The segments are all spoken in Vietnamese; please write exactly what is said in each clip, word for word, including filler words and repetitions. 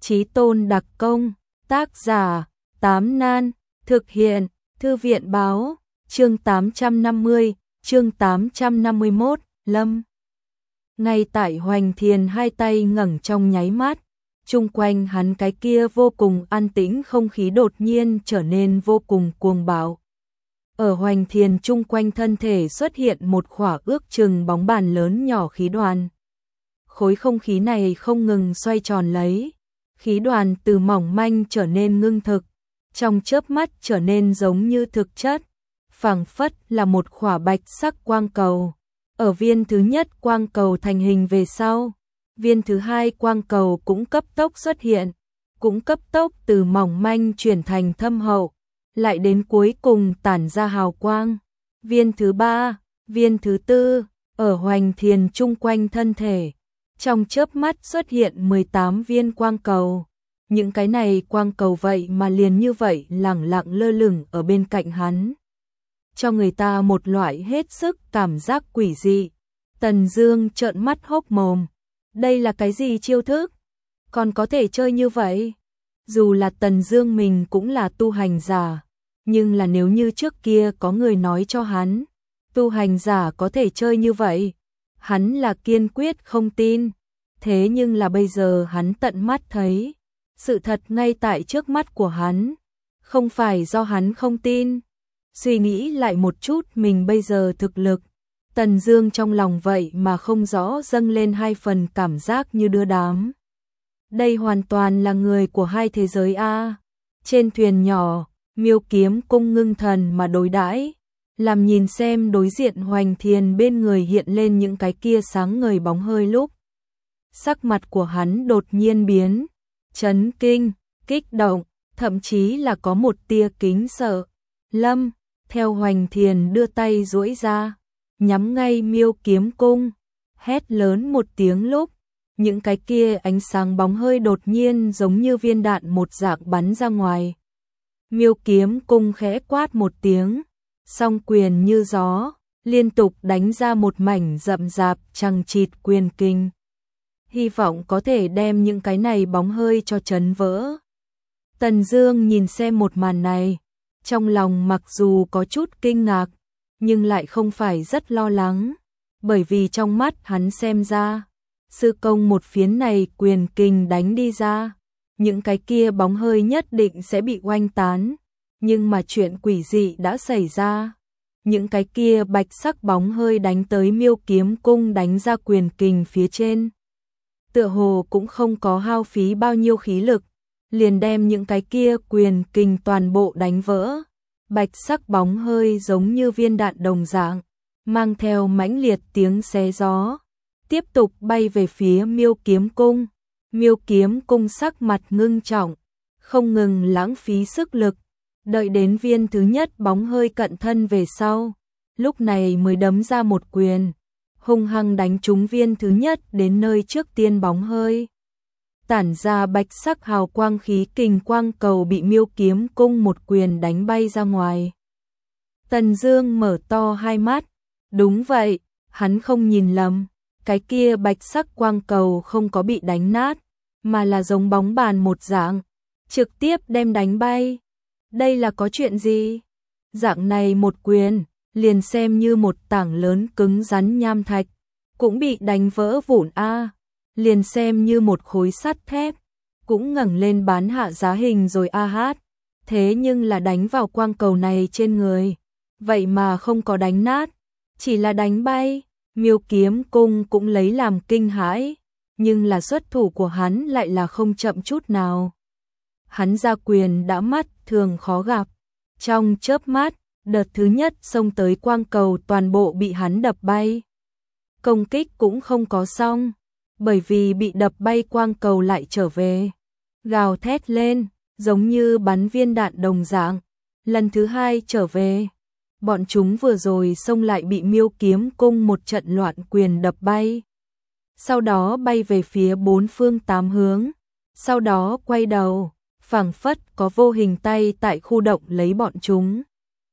Chí tôn đặc công, tác giả, Tám Nan, thực hiện, Thư viện báo, chương tám trăm năm mươi, chương tám trăm năm mươi mốt, Lâm. Ngay tại Hoành Thiền hai tay ngẩng trong nháy mắt, chung quanh hắn cái kia vô cùng an tĩnh không khí đột nhiên trở nên vô cùng cuồng bạo. Ở Hoành Thiền chung quanh thân thể xuất hiện một khỏa ước chừng bóng bàn lớn nhỏ khí đoàn. Khối không khí này không ngừng xoay tròn lấy, khí đoàn từ mỏng manh trở nên ngưng thực, trong chớp mắt trở nên giống như thực chất, phảng phất là một khỏa bạch sắc quang cầu. Ở viên thứ nhất quang cầu thành hình về sau, viên thứ hai quang cầu cũng cấp tốc xuất hiện, cũng cấp tốc từ mỏng manh chuyển thành thâm hậu, lại đến cuối cùng tản ra hào quang. Viên thứ ba, viên thứ tư, ở Hoành Thiền chung quanh thân thể, trong chớp mắt xuất hiện mười tám viên quang cầu. Những cái này quang cầu vậy mà liền như vậy lẳng lặng lơ lửng ở bên cạnh hắn, cho người ta một loại hết sức cảm giác quỷ dị. Tần Dương trợn mắt hốc mồm, đây là cái gì chiêu thức? Còn có thể chơi như vậy? Dù là Tần Dương mình cũng là tu hành giả, nhưng là nếu như trước kia có người nói cho hắn, tu hành giả có thể chơi như vậy, hắn là kiên quyết không tin. Thế nhưng là bây giờ hắn tận mắt thấy, sự thật ngay tại trước mắt của hắn, không phải do hắn không tin. Suy nghĩ lại một chút mình bây giờ thực lực, Tần Dương trong lòng vậy mà không rõ dâng lên hai phần cảm giác như đưa đám. Đây hoàn toàn là người của hai thế giới a. Trên thuyền nhỏ, Miêu Kiếm Cung ngưng thần mà đối đãi, làm nhìn xem đối diện Hoành Thiền bên người hiện lên những cái kia sáng ngời bóng hơi lúc. Sắc mặt của hắn đột nhiên biến, chấn kinh, kích động, thậm chí là có một tia kính sợ. Lâm, theo Hoành Thiền đưa tay duỗi ra, nhắm ngay Miêu Kiếm Cung, hét lớn một tiếng lúc, những cái kia ánh sáng bóng hơi đột nhiên giống như viên đạn một dạng bắn ra ngoài. Miêu Kiếm Cung khẽ quát một tiếng, song quyền như gió, liên tục đánh ra một mảnh rậm rạp chằng chịt quyền kinh. Hy vọng có thể đem những cái này bóng hơi cho chấn vỡ. Tần Dương nhìn xem một màn này, trong lòng mặc dù có chút kinh ngạc, nhưng lại không phải rất lo lắng, bởi vì trong mắt hắn xem ra, sư công một phiến này quyền kình đánh đi ra, những cái kia bóng hơi nhất định sẽ bị oanh tán, nhưng mà chuyện quỷ dị đã xảy ra. Những cái kia bạch sắc bóng hơi đánh tới Miêu Kiếm Cung đánh ra quyền kình phía trên, tựa hồ cũng không có hao phí bao nhiêu khí lực, liền đem những cái kia quyền kình toàn bộ đánh vỡ. Bạch sắc bóng hơi giống như viên đạn đồng dạng, mang theo mãnh liệt tiếng xé gió, tiếp tục bay về phía Miêu Kiếm Cung. Miêu Kiếm Cung sắc mặt ngưng trọng, không ngừng lãng phí sức lực, đợi đến viên thứ nhất bóng hơi cận thân về sau, lúc này mới đấm ra một quyền, hung hăng đánh trúng viên thứ nhất đến nơi trước tiên bóng hơi. Tản ra bạch sắc hào quang khí kình quang cầu bị Miêu Kiếm Cung một quyền đánh bay ra ngoài. Tần Dương mở to hai mắt, đúng vậy, hắn không nhìn lầm, cái kia bạch sắc quang cầu không có bị đánh nát, mà là giống bóng bàn một dạng, trực tiếp đem đánh bay. Đây là có chuyện gì? Dạng này một quyền, liền xem như một tảng lớn cứng rắn nham thạch, cũng bị đánh vỡ vụn a. Liền xem như một khối sắt thép, cũng ngẩng lên bán hạ giá hình rồi a hát. Thế nhưng là đánh vào quang cầu này trên người, vậy mà không có đánh nát, chỉ là đánh bay. Miêu Kiếm Cung cũng lấy làm kinh hãi, nhưng là xuất thủ của hắn lại là không chậm chút nào. Hắn ra quyền đã mắt thường khó gặp, trong chớp mắt, đợt thứ nhất xông tới quang cầu toàn bộ bị hắn đập bay. Công kích cũng không có xong, bởi vì bị đập bay quang cầu lại trở về, gào thét lên, giống như bắn viên đạn đồng dạng, lần thứ hai trở về. Bọn chúng vừa rồi xông lại bị Miêu Kiếm Cung một trận loạn quyền đập bay, sau đó bay về phía bốn phương tám hướng, sau đó quay đầu, phảng phất có vô hình tay tại khu động lấy bọn chúng,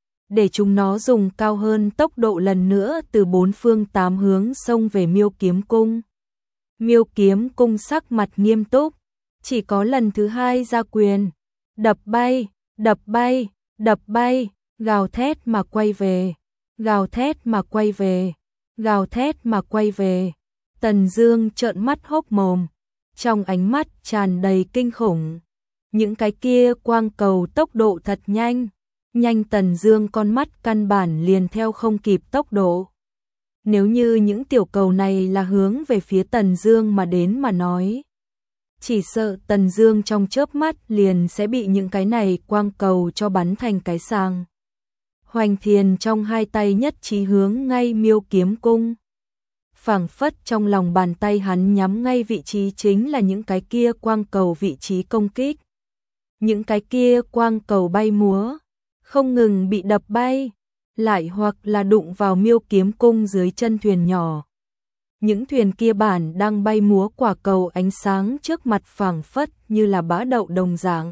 để chúng nó dùng cao hơn tốc độ lần nữa từ bốn phương tám hướng xông về Miêu Kiếm Cung. Miêu Kiếm Cung sắc mặt nghiêm túc, Chỉ có lần thứ hai ra quyền, đập bay, đập bay, đập bay, gào thét mà quay về, gào thét mà quay về, gào thét mà quay về. Tần Dương trợn mắt hốc mồm, trong ánh mắt tràn đầy kinh khủng. Những cái kia quang cầu tốc độ thật nhanh, nhanh Tần Dương con mắt căn bản liền theo không kịp tốc độ. Nếu như những tiểu cầu này là hướng về phía Tần Dương mà đến mà nói, chỉ sợ Tần Dương trong chớp mắt liền sẽ bị những cái này quang cầu cho bắn thành cái sàng. Hoành Thiền trong hai tay nhất trí hướng ngay Miêu Kiếm Cung. Phảng phất trong lòng bàn tay hắn nhắm ngay vị trí chính là những cái kia quang cầu vị trí công kích. Những cái kia quang cầu bay múa, không ngừng bị đập bay, lại hoặc là đụng vào Miêu Kiếm Cung dưới chân thuyền nhỏ. Những thuyền kia bản đang bay múa quả cầu ánh sáng trước mặt phảng phất như là bã đậu đồng dạng.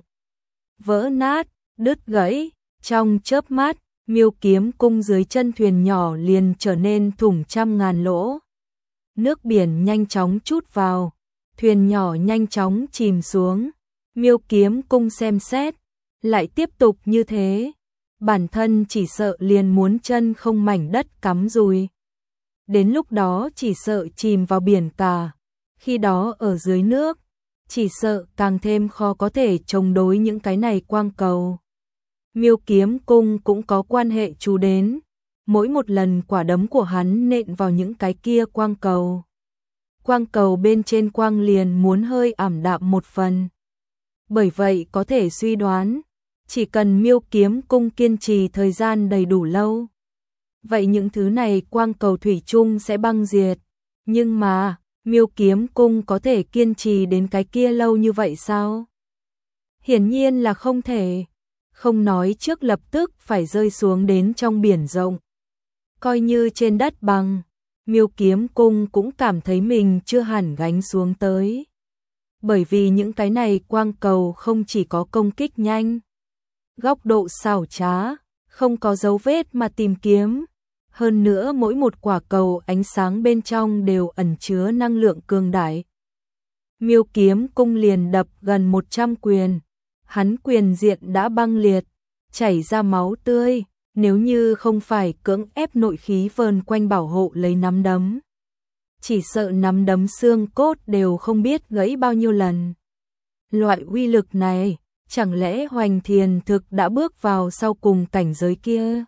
Vỡ nát, đứt gãy, trong chớp mắt, Miêu Kiếm Cung dưới chân thuyền nhỏ liền trở nên thủng trăm ngàn lỗ. Nước biển nhanh chóng trút vào, thuyền nhỏ nhanh chóng chìm xuống. Miêu Kiếm Cung xem xét, lại tiếp tục như thế, bản thân chỉ sợ liền muốn chân không mảnh đất cắm rùi. Đến lúc đó chỉ sợ chìm vào biển cả, khi đó ở dưới nước, chỉ sợ càng thêm khó có thể chống đối những cái này quang cầu. Miêu Kiếm Cung cũng có quan hệ chú đến, mỗi một lần quả đấm của hắn nện vào những cái kia quang cầu. Quang cầu bên trên quang liền muốn hơi ảm đạm một phần. Bởi vậy có thể suy đoán, chỉ cần Miêu Kiếm Cung kiên trì thời gian đầy đủ lâu, vậy những thứ này quang cầu thủy chung sẽ băng diệt. Nhưng mà, Miêu Kiếm Cung có thể kiên trì đến cái kia lâu như vậy sao? Hiển nhiên là không thể, không nói trước lập tức phải rơi xuống đến trong biển rộng. Coi như trên đất bằng, Miêu Kiếm Cung cũng cảm thấy mình chưa hẳn gánh xuống tới. Bởi vì những cái này quang cầu không chỉ có công kích nhanh, góc độ xảo trá, không có dấu vết mà tìm kiếm. Hơn nữa mỗi một quả cầu ánh sáng bên trong đều ẩn chứa năng lượng cường đại. Miêu Kiếm Cung liền đập gần một trăm quyền, hắn quyền diện đã băng liệt, chảy ra máu tươi, nếu như không phải cưỡng ép nội khí vờn quanh bảo hộ lấy nắm đấm. Chỉ sợ nắm đấm xương cốt đều không biết gãy bao nhiêu lần. Loại uy lực này, chẳng lẽ Hoành Thiền thực đã bước vào sau cùng cảnh giới kia?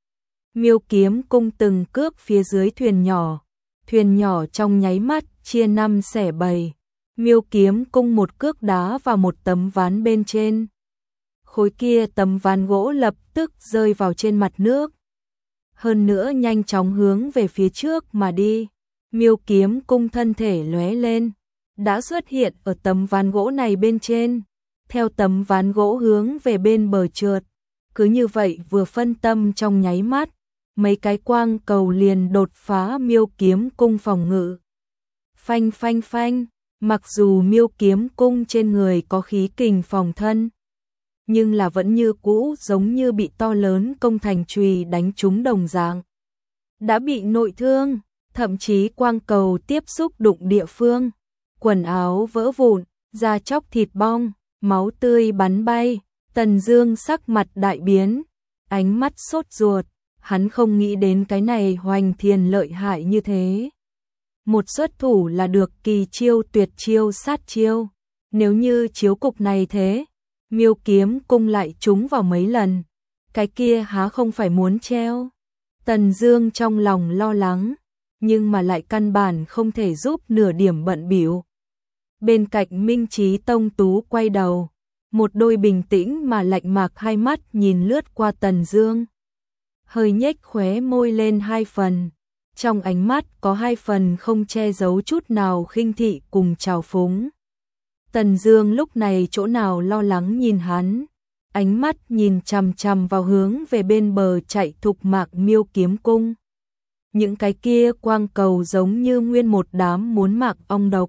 Miêu Kiếm Cung từng cước phía dưới thuyền nhỏ, thuyền nhỏ trong nháy mắt chia năm xẻ bảy. Miêu Kiếm Cung một cước đá vào một tấm ván bên trên. Khối kia tấm ván gỗ lập tức rơi vào trên mặt nước. Hơn nữa nhanh chóng hướng về phía trước mà đi. Miêu Kiếm Cung thân thể lóe lên, đã xuất hiện ở tấm ván gỗ này bên trên. Theo tấm ván gỗ hướng về bên bờ trượt. Cứ như vậy vừa phân tâm trong nháy mắt, mấy cái quang cầu liền đột phá Miêu Kiếm Cung phòng ngự. Phanh phanh phanh, mặc dù Miêu Kiếm Cung trên người có khí kình phòng thân, nhưng là vẫn như cũ giống như bị to lớn công thành chùy đánh trúng đồng dạng. Đã bị nội thương, thậm chí quang cầu tiếp xúc đụng địa phương, quần áo vỡ vụn, da chóc thịt bong, máu tươi bắn bay. Tần Dương sắc mặt đại biến, ánh mắt sốt ruột, hắn không nghĩ đến cái này Hoành Thiền lợi hại như thế. Một xuất thủ là được kỳ chiêu tuyệt chiêu sát chiêu, nếu như chiếu cục này thế, Miêu Kiếm Cung lại trúng vào mấy lần, cái kia há không phải muốn treo. Tần Dương trong lòng lo lắng, nhưng mà lại căn bản không thể giúp nửa điểm bận bịu. Bên cạnh Minh Chí Tông Tú quay đầu, một đôi bình tĩnh mà lạnh mạc hai mắt nhìn lướt qua Tần Dương. Hơi nhếch khóe môi lên hai phần, trong ánh mắt có hai phần không che giấu chút nào khinh thị cùng trào phúng. Tần Dương lúc này chỗ nào lo lắng nhìn hắn, ánh mắt nhìn chằm chằm vào hướng về bên bờ chạy thục mạc Miêu Kiếm Cung. Những cái kia quang cầu giống như nguyên một đám muốn mạc ong độc,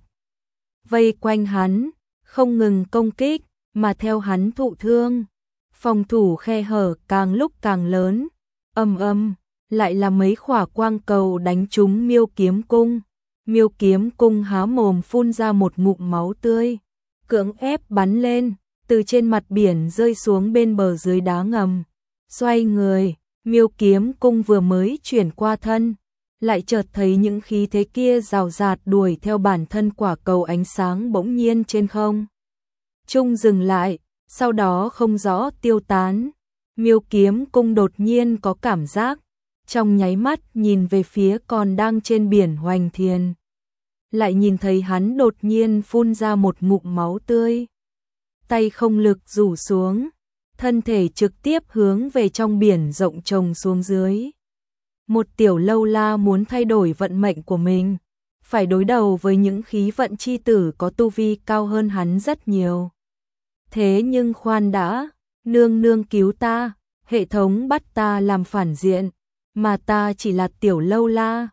vây quanh hắn, không ngừng công kích, mà theo hắn thụ thương, phòng thủ khe hở càng lúc càng lớn. Ầm ầm, lại là mấy khỏa quang cầu đánh trúng Miêu Kiếm Cung. Miêu Kiếm Cung há mồm phun ra một ngụm máu tươi, cưỡng ép bắn lên, từ trên mặt biển rơi xuống bên bờ dưới đá ngầm. Xoay người, Miêu Kiếm Cung vừa mới chuyển qua thân, lại chợt thấy những khí thế kia rào rạt đuổi theo bản thân quả cầu ánh sáng bỗng nhiên trên không trung dừng lại, sau đó không rõ tiêu tán. Miêu Kiếm Cung đột nhiên có cảm giác, trong nháy mắt nhìn về phía còn đang trên biển Hoành Thiền, lại nhìn thấy hắn đột nhiên phun ra một ngụm máu tươi. Tay không lực rủ xuống, thân thể trực tiếp hướng về trong biển rộng trồng xuống dưới. Một tiểu lâu la muốn thay đổi vận mệnh của mình, phải đối đầu với những khí vận chi tử có tu vi cao hơn hắn rất nhiều. Thế nhưng khoan đã, nương nương cứu ta, hệ thống bắt ta làm phản diện, mà ta chỉ là tiểu lâu la,